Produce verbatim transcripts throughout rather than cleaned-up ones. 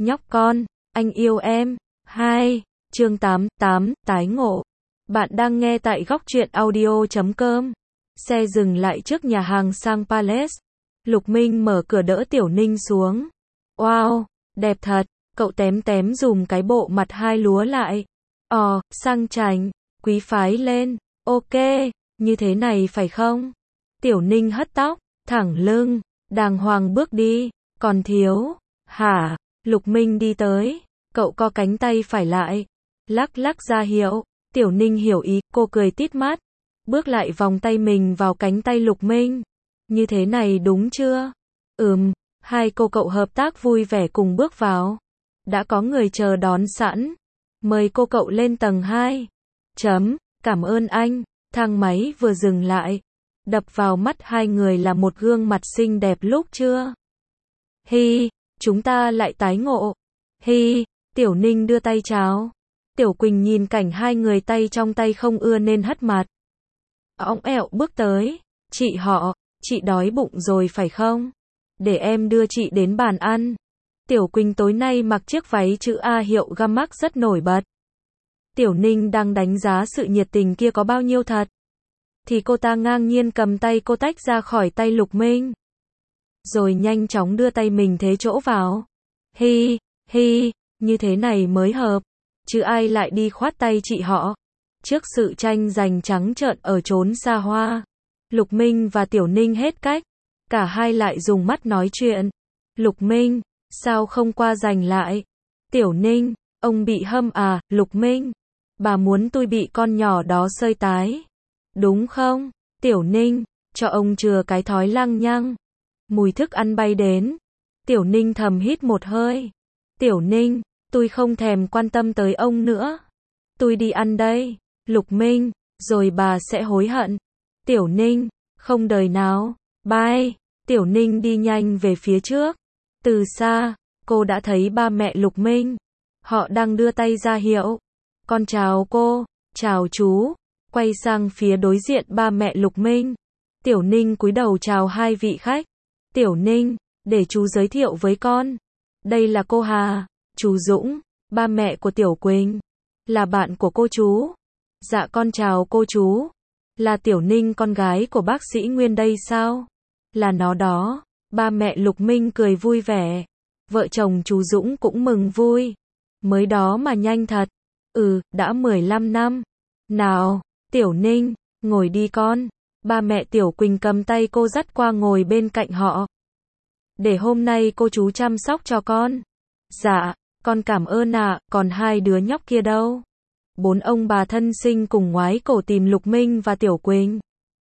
Nhóc con, anh yêu em. hai. Chương tám, tám, tái ngộ. Bạn đang nghe tại góc truyện audio chấm com. Xe dừng lại trước nhà hàng Sang Palace. Lục Minh mở cửa đỡ Tiểu Ninh xuống. Wow, đẹp thật. Cậu tém tém dùm cái bộ mặt hai lúa lại. Ồ, sang chảnh, quý phái lên. Ok, như thế này phải không? Tiểu Ninh hất tóc, thẳng lưng, đàng hoàng bước đi. Còn thiếu, hả? Lục Minh đi tới, cậu co cánh tay phải lại, lắc lắc ra hiệu. Tiểu Ninh hiểu ý, cô cười tít mắt, bước lại vòng tay mình vào cánh tay Lục Minh. Như thế này đúng chưa? Ừm, hai cô cậu hợp tác vui vẻ cùng bước vào. Đã có người chờ đón sẵn. Mời cô cậu lên tầng hai. Chấm, cảm ơn anh. Thang máy vừa dừng lại. Đập vào mắt hai người là một gương mặt xinh đẹp lúc chưa? Hi, chúng ta lại tái ngộ. Hi, Tiểu Ninh đưa tay chào. Tiểu Quỳnh nhìn cảnh hai người tay trong tay không ưa nên hất mặt. Õng ẹo bước tới. Chị họ, chị đói bụng rồi phải không? Để em đưa chị đến bàn ăn. Tiểu Quỳnh tối nay mặc chiếc váy chữ A hiệu Gamax rất nổi bật. Tiểu Ninh đang đánh giá sự nhiệt tình kia có bao nhiêu thật. Thì cô ta ngang nhiên cầm tay cô tách ra khỏi tay Lục Minh. Rồi nhanh chóng đưa tay mình thế chỗ vào. Hi, hi, như thế này mới hợp. Chứ ai lại đi khoát tay chị họ. Trước sự tranh giành trắng trợn ở chốn xa hoa, Lục Minh và Tiểu Ninh hết cách. Cả hai lại dùng mắt nói chuyện. Lục Minh, sao không qua giành lại? Tiểu Ninh, ông bị hâm à? Lục Minh, bà muốn tôi bị con nhỏ đó xơi tái. Đúng không? Tiểu Ninh, cho ông chừa cái thói lăng nhăng. Mùi thức ăn bay đến. Tiểu Ninh thầm hít một hơi. Tiểu Ninh, tôi không thèm quan tâm tới ông nữa. Tôi đi ăn đây. Lục Minh, rồi bà sẽ hối hận. Tiểu Ninh, không đời nào. Bye. Tiểu Ninh đi nhanh về phía trước. Từ xa, cô đã thấy ba mẹ Lục Minh. Họ đang đưa tay ra hiệu. Con chào cô, chào chú. Quay sang phía đối diện ba mẹ Lục Minh. Tiểu Ninh cúi đầu chào hai vị khách. Tiểu Ninh, để chú giới thiệu với con. Đây là cô Hà, chú Dũng, ba mẹ của Tiểu Quỳnh. Là bạn của cô chú. Dạ con chào cô chú. Là Tiểu Ninh con gái của bác sĩ Nguyên đây sao? Là nó đó. Ba mẹ Lục Minh cười vui vẻ. Vợ chồng chú Dũng cũng mừng vui. Mới đó mà nhanh thật. Ừ, đã mười lăm năm. Nào, Tiểu Ninh, ngồi đi con. Ba mẹ Tiểu Quỳnh cầm tay cô dắt qua ngồi bên cạnh họ. Để hôm nay cô chú chăm sóc cho con. Dạ, con cảm ơn ạ, à, còn hai đứa nhóc kia đâu? Bốn ông bà thân sinh cùng ngoái cổ tìm Lục Minh và Tiểu Quỳnh.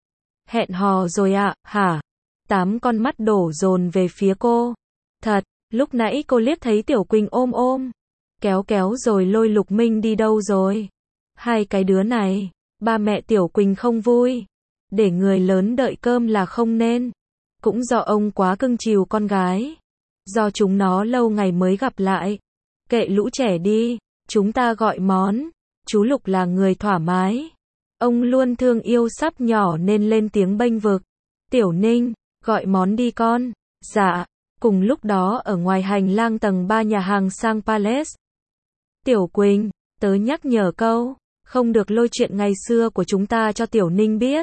Hẹn hò rồi ạ, à, hả? Tám con mắt đổ dồn về phía cô. Thật, lúc nãy cô liếc thấy Tiểu Quỳnh ôm ôm, kéo kéo rồi lôi Lục Minh đi đâu rồi? Hai cái đứa này, ba mẹ Tiểu Quỳnh không vui. Để người lớn đợi cơm là không nên. Cũng do ông quá cưng chiều con gái. Do chúng nó lâu ngày mới gặp lại. Kệ lũ trẻ đi, chúng ta gọi món. Chú Lục là người thoải mái. Ông luôn thương yêu sắp nhỏ nên lên tiếng bênh vực. Tiểu Ninh, gọi món đi con. Dạ. Cùng lúc đó ở ngoài hành lang tầng ba nhà hàng Sang Palace. Tiểu Quỳnh, tớ nhắc nhở câu, không được lôi chuyện ngày xưa của chúng ta cho Tiểu Ninh biết.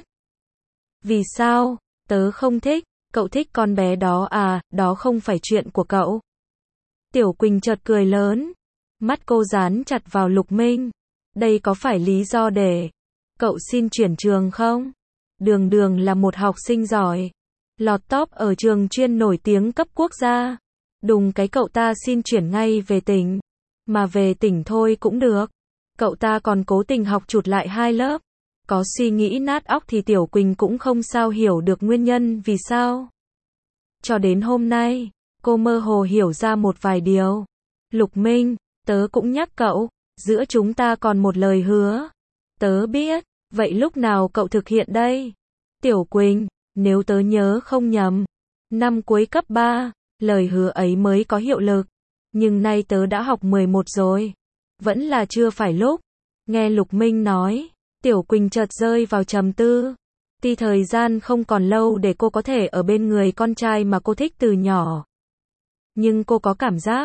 Vì sao? Tớ không thích. Cậu thích con bé đó à? Đó không phải chuyện của cậu. Tiểu Quỳnh chợt cười lớn. Mắt cô dán chặt vào Lục Minh. Đây có phải lý do để cậu xin chuyển trường không? Đường Đường là một học sinh giỏi, lọt top ở trường chuyên nổi tiếng cấp quốc gia. Đùng cái cậu ta xin chuyển ngay về tỉnh. Mà về tỉnh thôi cũng được. Cậu ta còn cố tình học chụt lại hai lớp. Có suy nghĩ nát óc thì Tiểu Quỳnh cũng không sao hiểu được nguyên nhân vì sao. Cho đến hôm nay, cô mơ hồ hiểu ra một vài điều. Lục Minh, tớ cũng nhắc cậu, giữa chúng ta còn một lời hứa. Tớ biết, vậy lúc nào cậu thực hiện đây? Tiểu Quỳnh, nếu tớ nhớ không nhầm, năm cuối cấp ba, lời hứa ấy mới có hiệu lực. Nhưng nay tớ đã học mười một rồi. Vẫn là chưa phải lúc. Nghe Lục Minh nói, Tiểu Quỳnh chợt rơi vào trầm tư. Tuy thời gian không còn lâu để cô có thể ở bên người con trai mà cô thích từ nhỏ. Nhưng cô có cảm giác,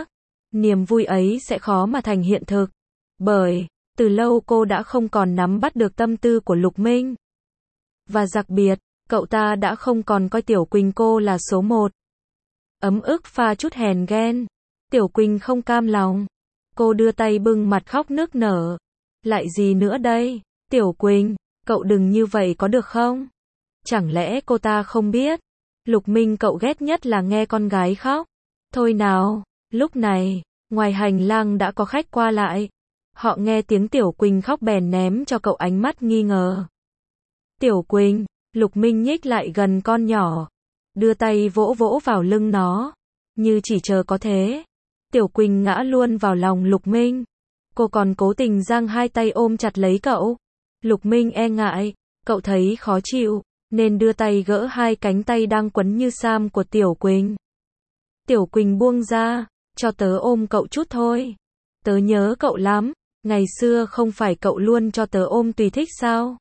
niềm vui ấy sẽ khó mà thành hiện thực. Bởi, từ lâu cô đã không còn nắm bắt được tâm tư của Lục Minh. Và đặc biệt, cậu ta đã không còn coi Tiểu Quỳnh cô là số một. Ấm ức pha chút hèn ghen. Tiểu Quỳnh không cam lòng. Cô đưa tay bưng mặt khóc nức nở. Lại gì nữa đây? Tiểu Quỳnh, cậu đừng như vậy có được không? Chẳng lẽ cô ta không biết? Lục Minh cậu ghét nhất là nghe con gái khóc. Thôi nào, lúc này, ngoài hành lang đã có khách qua lại. Họ nghe tiếng Tiểu Quỳnh khóc bèn ném cho cậu ánh mắt nghi ngờ. Tiểu Quỳnh, Lục Minh nhích lại gần con nhỏ. Đưa tay vỗ vỗ vào lưng nó. Như chỉ chờ có thế. Tiểu Quỳnh ngã luôn vào lòng Lục Minh. Cô còn cố tình giang hai tay ôm chặt lấy cậu. Lục Minh e ngại, cậu thấy khó chịu, nên đưa tay gỡ hai cánh tay đang quấn như sam của Tiểu Quỳnh. Tiểu Quỳnh buông ra, cho tớ ôm cậu chút thôi. Tớ nhớ cậu lắm, ngày xưa không phải cậu luôn cho tớ ôm tùy thích sao?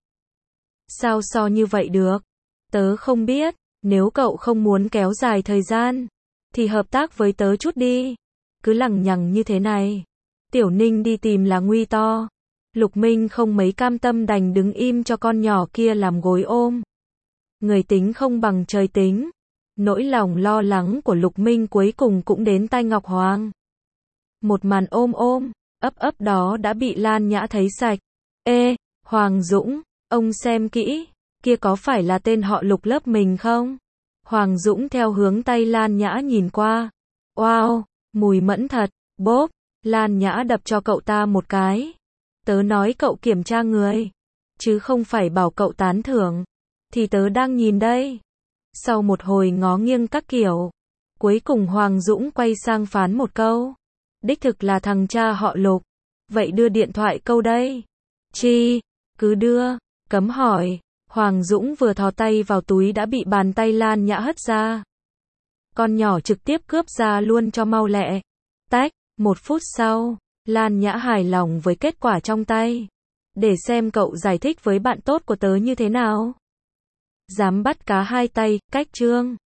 Sao so như vậy được? Tớ không biết, nếu cậu không muốn kéo dài thời gian, thì hợp tác với tớ chút đi. Cứ lằng nhằng như thế này. Tiểu Ninh đi tìm là nguy to. Lục Minh không mấy cam tâm đành đứng im cho con nhỏ kia làm gối ôm. Người tính không bằng trời tính. Nỗi lòng lo lắng của Lục Minh cuối cùng cũng đến tai Ngọc Hoàng. Một màn ôm ôm, ấp ấp đó đã bị Lan Nhã thấy sạch. Ê, Hoàng Dũng, ông xem kỹ, kia có phải là tên họ Lục lớp mình không? Hoàng Dũng theo hướng tay Lan Nhã nhìn qua. Wow, mùi mẫn thật, bốp, Lan Nhã đập cho cậu ta một cái. Tớ nói cậu kiểm tra người, chứ không phải bảo cậu tán thưởng. Thì tớ đang nhìn đây. Sau một hồi ngó nghiêng các kiểu, cuối cùng Hoàng Dũng quay sang phán một câu. Đích thực là thằng cha họ Lục. Vậy đưa điện thoại câu đây. Chi, cứ đưa, cấm hỏi. Hoàng Dũng vừa thò tay vào túi đã bị bàn tay Lan Nhã hất ra. Con nhỏ trực tiếp cướp ra luôn cho mau lẹ. Tách, một phút sau, Lan Nhã hài lòng với kết quả trong tay. Để xem cậu giải thích với bạn tốt của tớ như thế nào. Dám bắt cá hai tay, cách chương.